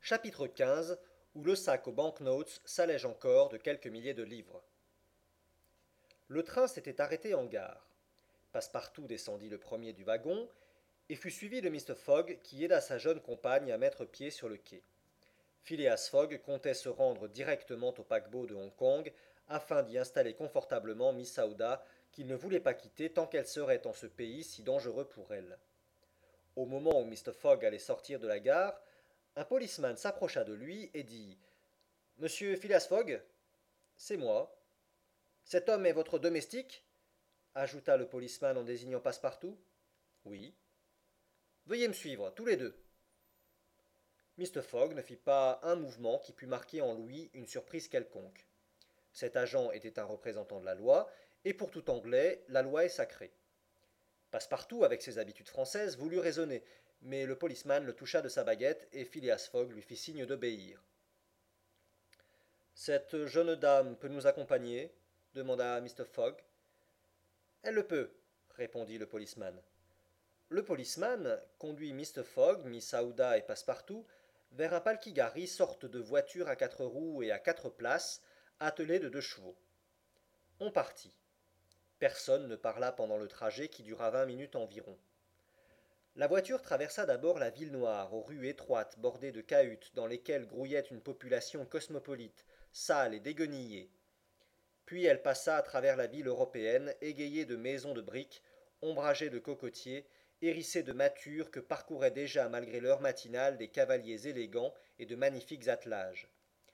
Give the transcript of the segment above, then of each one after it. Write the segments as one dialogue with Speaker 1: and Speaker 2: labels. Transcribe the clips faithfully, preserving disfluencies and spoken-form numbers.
Speaker 1: Chapitre quinze, où le sac aux banknotes s'allège encore de quelques milliers de livres. Le train s'était arrêté en gare. Passepartout descendit le premier du wagon et fut suivi de Mr. Fogg qui aida sa jeune compagne à mettre pied sur le quai. Phileas Fogg comptait se rendre directement au paquebot de Hong Kong afin d'y installer confortablement Miss Aouda qu'il ne voulait pas quitter tant qu'elle serait en ce pays si dangereux pour elle. Au moment où Mr. Fogg allait sortir de la gare, un policeman s'approcha de lui et dit Monsieur Phileas Fogg? C'est moi. Cet homme est votre domestique? Ajouta le policeman en désignant Passepartout. Oui. Veuillez me suivre, tous les deux. Mr. Fogg ne fit pas un mouvement qui pût marquer en lui une surprise quelconque. Cet agent était un représentant de la loi, et pour tout Anglais, la loi est sacrée. Passepartout, avec ses habitudes françaises, voulut raisonner, mais le policeman le toucha de sa baguette et Phileas Fogg lui fit signe d'obéir. Cette jeune dame peut nous accompagner? Demanda Mr. Fogg. Elle le peut, répondit le policeman. Le policeman conduit Mr. Fogg, Miss Aouda et Passepartout vers un palkigari, sorte de voiture à quatre roues et à quatre places, attelée de deux chevaux. On partit. Personne ne parla pendant le trajet qui dura vingt minutes environ. La voiture traversa d'abord la ville noire, aux rues étroites bordées de cahutes dans lesquelles grouillait une population cosmopolite, sale et déguenillée. Puis elle passa à travers la ville européenne, égayée de maisons de briques, ombragée de cocotiers, hérissée de mâtures que parcouraient déjà malgré l'heure matinale des cavaliers élégants et de magnifiques attelages.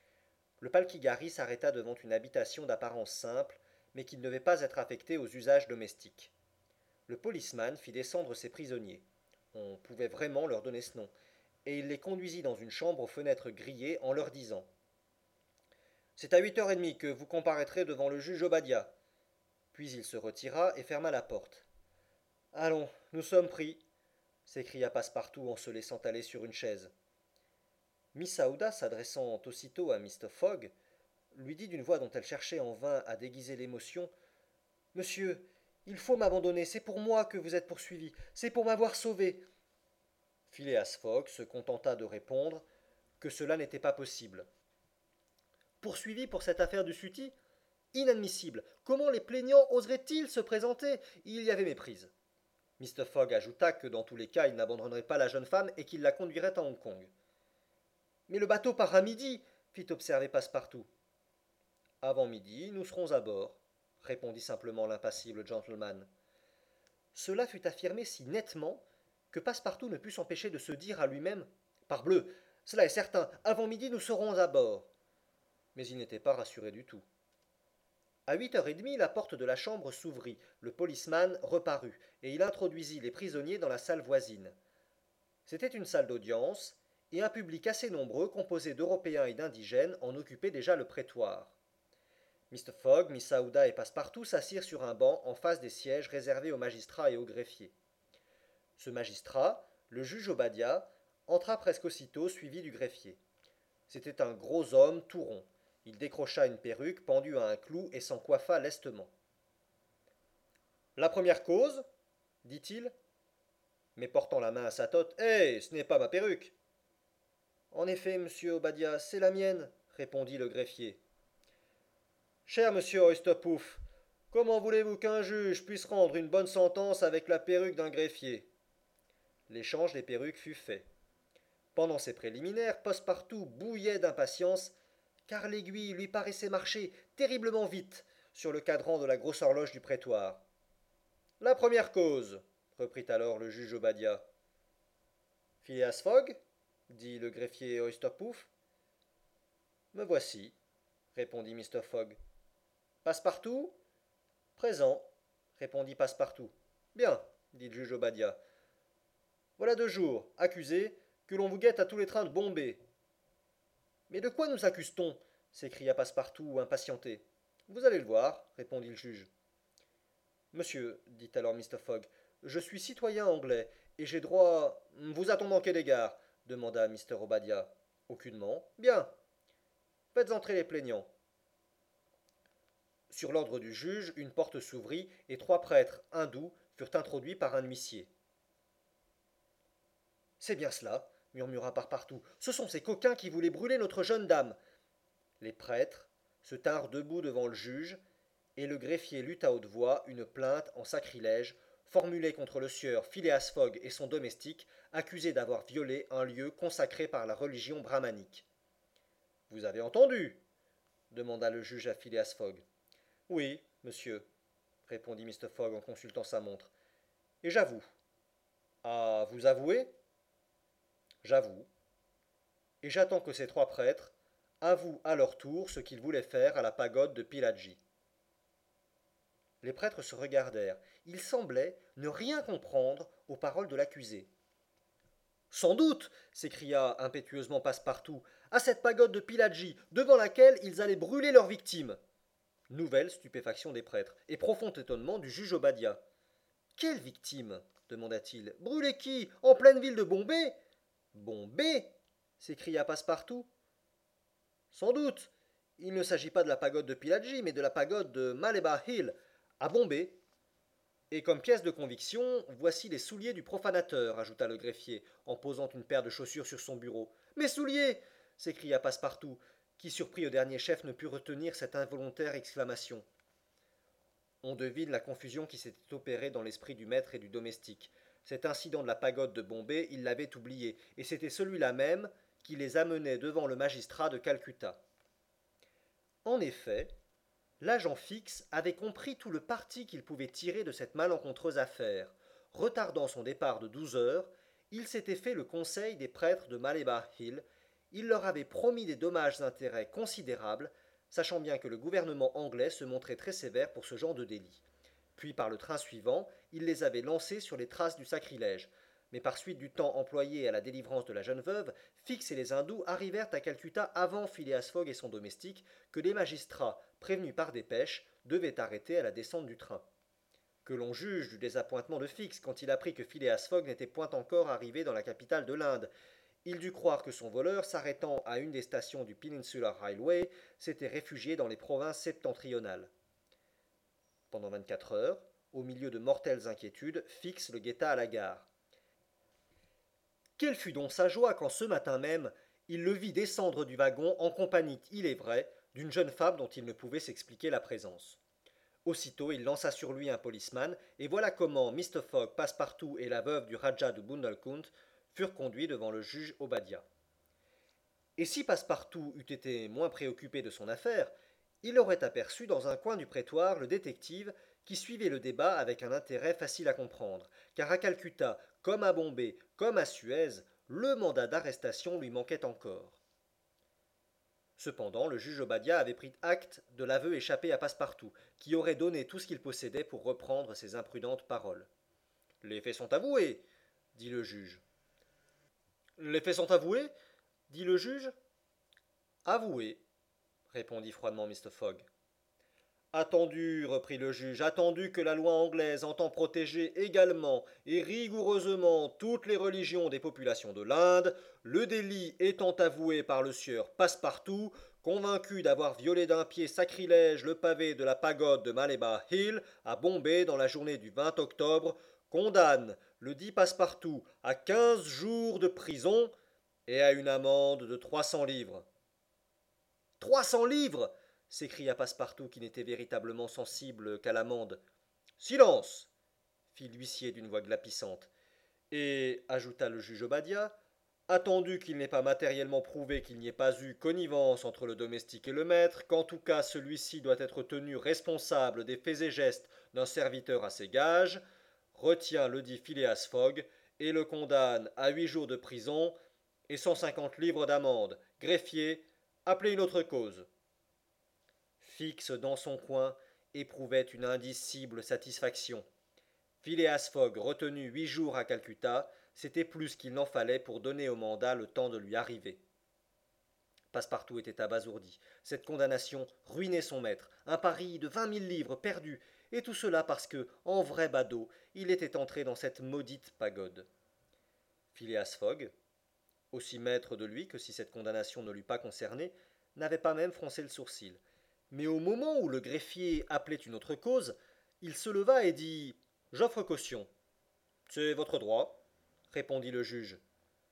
Speaker 1: Le palkigari s'arrêta devant une habitation d'apparence simple, mais qui ne devait pas être affectée aux usages domestiques. Le policeman fit descendre ses prisonniers. On pouvait vraiment leur donner ce nom, et il les conduisit dans une chambre aux fenêtres grillées en leur disant C'est à huit heures trente que vous comparaîtrez devant le juge Obadiah. Puis il se retira et ferma la porte. Allons, nous sommes pris, s'écria Passepartout en se laissant aller sur une chaise. Miss Aouda, s'adressant aussitôt à Mr. Fogg, lui dit d'une voix dont elle cherchait en vain à déguiser l'émotion Monsieur, il faut m'abandonner, c'est pour moi que vous êtes poursuivi, c'est pour m'avoir sauvé. Phileas Fogg se contenta de répondre que cela n'était pas possible. Poursuivi pour cette affaire du sutty? Inadmissible. Comment les plaignants oseraient-ils se présenter? Il y avait méprise. Mr. Fogg ajouta que dans tous les cas il n'abandonnerait pas la jeune femme et qu'il la conduirait à Hong Kong. Mais le bateau part à midi, fit observer Passepartout. Avant midi, nous serons à bord, répondit simplement l'impassible gentleman. Cela fut affirmé si nettement que Passepartout ne put s'empêcher de se dire à lui-même Parbleu, cela est certain, avant midi nous serons à bord. Mais il n'était pas rassuré du tout. À huit heures trente, la porte de la chambre s'ouvrit, le policeman reparut, et il introduisit les prisonniers dans la salle voisine. C'était une salle d'audience, et un public assez nombreux, composé d'Européens et d'indigènes, en occupait déjà le prétoire. Mr. Fogg, Miss Aouda et Passepartout s'assirent sur un banc en face des sièges réservés aux magistrats et aux greffiers. Ce magistrat, le juge Obadiah, entra presque aussitôt suivi du greffier. C'était un gros homme tout rond. Il décrocha une perruque pendue à un clou et s'en coiffa lestement. La première cause dit-il, mais portant la main à sa tote. Hé, ce n'est pas ma perruque. En effet, monsieur Obadiah, c'est la mienne, répondit le greffier. Cher monsieur Oysterpoof, comment voulez-vous qu'un juge puisse rendre une bonne sentence avec la perruque d'un greffier? L'échange des perruques fut fait. Pendant ces préliminaires, Passepartout bouillait d'impatience, car l'aiguille lui paraissait marcher terriblement vite sur le cadran de la grosse horloge du prétoire. La première cause, reprit alors le juge Obadiah. Phileas Fogg dit le greffier Oysterpoof. Me voici, répondit Mr. Fogg. Passepartout? Présent, répondit Passepartout. Bien, dit le juge Obadiah. Voilà deux jours, accusé, que l'on vous guette à tous les trains de Bombay. Mais de quoi nous accuse-t-on? S'écria Passepartout, impatienté. Vous allez le voir, répondit le juge. Monsieur, dit alors Mr. Fogg, je suis citoyen anglais, et j'ai droit. Vous a-t-on manqué d'égard? Demanda Mr. Obadiah. Aucunement. Bien. Faites entrer les plaignants. Sur l'ordre du juge, une porte s'ouvrit, et trois prêtres hindous furent introduits par un huissier. C'est bien cela, murmura Passepartout. Ce sont ces coquins qui voulaient brûler notre jeune dame. Les prêtres se tinrent debout devant le juge, et le greffier lut à haute voix une plainte en sacrilège formulée contre le sieur Phileas Fogg et son domestique, accusés d'avoir violé un lieu consacré par la religion brahmanique. Vous avez entendu demanda le juge à Phileas Fogg. Oui, monsieur, répondit Mr. Fogg en consultant sa montre. Et j'avoue. Ah, vous avouez? J'avoue. Et j'attends que ces trois prêtres avouent à leur tour ce qu'ils voulaient faire à la pagode de Pillaji. Les prêtres se regardèrent. Ils semblaient ne rien comprendre aux paroles de l'accusé. Sans doute, s'écria impétueusement Passepartout, à cette pagode de Pillaji, devant laquelle ils allaient brûler leurs victimes. Nouvelle stupéfaction des prêtres, et profond étonnement du juge Obadiah. Quelle victime demanda-t-il. Brûler qui? En pleine ville de Bombay? Bombay s'écria Passepartout. Sans doute. Il ne s'agit pas de la pagode de Pillaji, mais de la pagode de Malebar Hill, à Bombay. Et comme pièce de conviction, voici les souliers du profanateur, ajouta le greffier, en posant une paire de chaussures sur son bureau. Mes souliers s'écria Passepartout, qui, surpris au dernier chef, ne put retenir cette involontaire exclamation. On devine la confusion qui s'était opérée dans l'esprit du maître et du domestique. Cet incident de la pagode de Bombay, ils l'avaient oublié, et c'était celui-là même qui les amenait devant le magistrat de Calcutta. En effet, l'agent Fix avait compris tout le parti qu'il pouvait tirer de cette malencontreuse affaire. Retardant son départ de douze heures, il s'était fait le conseil des prêtres de Malebar Hill. Il leur avait promis des dommages-intérêts considérables, sachant bien que le gouvernement anglais se montrait très sévère pour ce genre de délit. Puis, par le train suivant, il les avait lancés sur les traces du sacrilège. Mais par suite du temps employé à la délivrance de la jeune veuve, Fix et les hindous arrivèrent à Calcutta avant Phileas Fogg et son domestique, que les magistrats, prévenus par dépêche, devaient arrêter à la descente du train. Que l'on juge du désappointement de Fix quand il apprit que Phileas Fogg n'était point encore arrivé dans la capitale de l'Inde. Il dut croire que son voleur, s'arrêtant à une des stations du Peninsular Railway, s'était réfugié dans les provinces septentrionales. Pendant vingt-quatre heures, au milieu de mortelles inquiétudes, Fix le guetta à la gare. Quelle fut donc sa joie quand ce matin même, il le vit descendre du wagon en compagnie, il est vrai, d'une jeune femme dont il ne pouvait s'expliquer la présence. Aussitôt, il lança sur lui un policeman, et voilà comment mister Fogg, Passepartout et la veuve du Rajah de Bundelkund furent conduits devant le juge Obadiah. Et si Passepartout eût été moins préoccupé de son affaire, il aurait aperçu dans un coin du prétoire le détective qui suivait le débat avec un intérêt facile à comprendre, car à Calcutta, comme à Bombay, comme à Suez, le mandat d'arrestation lui manquait encore. Cependant, le juge Obadiah avait pris acte de l'aveu échappé à Passepartout, qui aurait donné tout ce qu'il possédait pour reprendre ses imprudentes paroles. « Les faits sont avoués, dit le juge. Les faits sont avoués dit le juge. Avoués, répondit froidement mister Fogg. Attendu, reprit le juge, attendu que la loi anglaise entend protéger également et rigoureusement toutes les religions des populations de l'Inde, le délit étant avoué par le sieur Passepartout, convaincu d'avoir violé d'un pied sacrilège le pavé de la pagode de Malebar Hill à Bombay dans la journée du vingt octobre, condamne le dit Passepartout à quinze jours de prison et à une amende de trois cents livres. Trois cents livres s'écria Passepartout qui n'était véritablement sensible qu'à l'amende. Silence fit l'huissier d'une voix glapissante. Et, ajouta le juge Obadiah, attendu qu'il n'est pas matériellement prouvé qu'il n'y ait pas eu connivence entre le domestique et le maître, qu'en tout cas celui-ci doit être tenu responsable des faits et gestes d'un serviteur à ses gages, retient le dit Phileas Fogg et le condamne à huit jours de prison et cent cinquante livres d'amende. Greffier, appelez une autre cause. Fix dans son coin éprouvait une indicible satisfaction. Phileas Fogg, retenu huit jours à Calcutta, c'était plus qu'il n'en fallait pour donner au mandat le temps de lui arriver. Passepartout était abasourdi. Cette condamnation ruinait son maître, un pari de vingt mille livres perdus, et tout cela parce que, en vrai badaud, il était entré dans cette maudite pagode. Phileas Fogg, aussi maître de lui que si cette condamnation ne l'eût pas concerné, n'avait pas même froncé le sourcil. Mais au moment où le greffier appelait une autre cause, il se leva et dit « J'offre caution. »« C'est votre droit, répondit le juge.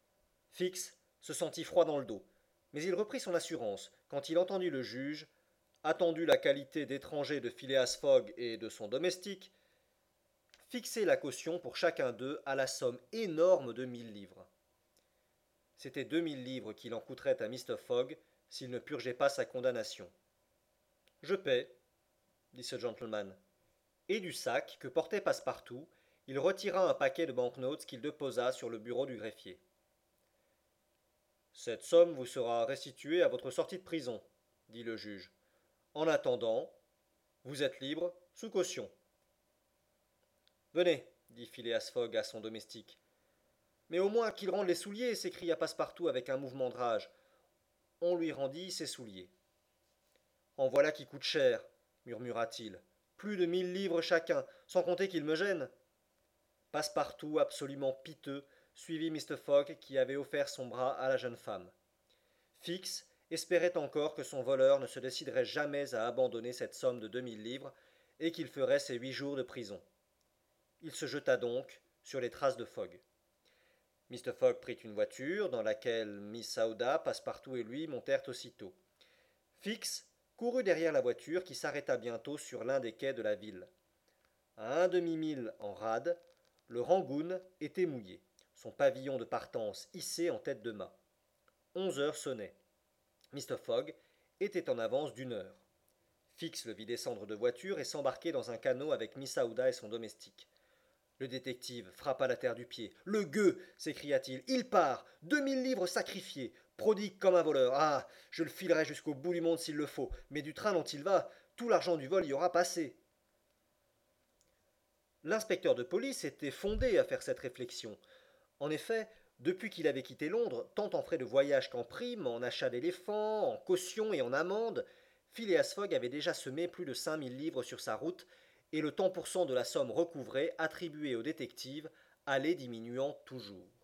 Speaker 1: Fix se sentit froid dans le dos, mais il reprit son assurance quand il entendit le juge, attendu la qualité d'étranger de Phileas Fogg et de son domestique, fixer la caution pour chacun d'eux à la somme énorme de mille livres. C'était deux mille livres qu'il en coûterait à mister Fogg s'il ne purgeait pas sa condamnation. Je paie, dit ce gentleman. Et du sac que portait Passepartout, il retira un paquet de banknotes qu'il déposa sur le bureau du greffier. Cette somme vous sera restituée à votre sortie de prison, dit le juge. En attendant, vous êtes libre, sous caution. Venez, dit Phileas Fogg à son domestique. Mais au moins qu'il rende les souliers, s'écria Passepartout avec un mouvement de rage. On lui rendit ses souliers. En voilà qui coûte cher, murmura-t-il. Plus de mille livres chacun, sans compter qu'il me gêne. Passepartout, absolument piteux, suivit mister Fogg qui avait offert son bras à la jeune femme. Fix espérait encore que son voleur ne se déciderait jamais à abandonner cette somme de deux mille livres et qu'il ferait ses huit jours de prison. Il se jeta donc sur les traces de Fogg. mister Fogg prit une voiture dans laquelle Miss Aouda, Passepartout et lui montèrent aussitôt. Fix courut derrière la voiture qui s'arrêta bientôt sur l'un des quais de la ville. À un demi-mille en rade, le Rangoon était mouillé, son pavillon de partance hissé en tête de mât. Onze heures sonnaient. mister Fogg était en avance d'une heure. Fix le vit descendre de voiture et s'embarquer dans un canot avec Miss Aouda et son domestique. Le détective frappa la terre du pied. « Le gueux !» s'écria-t-il. « Il part. Deux mille livres sacrifiés. Prodigue comme un voleur. Ah, je le filerai jusqu'au bout du monde s'il le faut. Mais du train dont il va, tout l'argent du vol y aura passé. » L'inspecteur de police était fondé à faire cette réflexion. En effet, depuis qu'il avait quitté Londres, tant en frais de voyage qu'en primes, en achat d'éléphants, en caution et en amende, Phileas Fogg avait déjà semé plus de cinq mille livres sur sa route, et le tant pour cent de la somme recouvrée attribuée au détective allait diminuant toujours.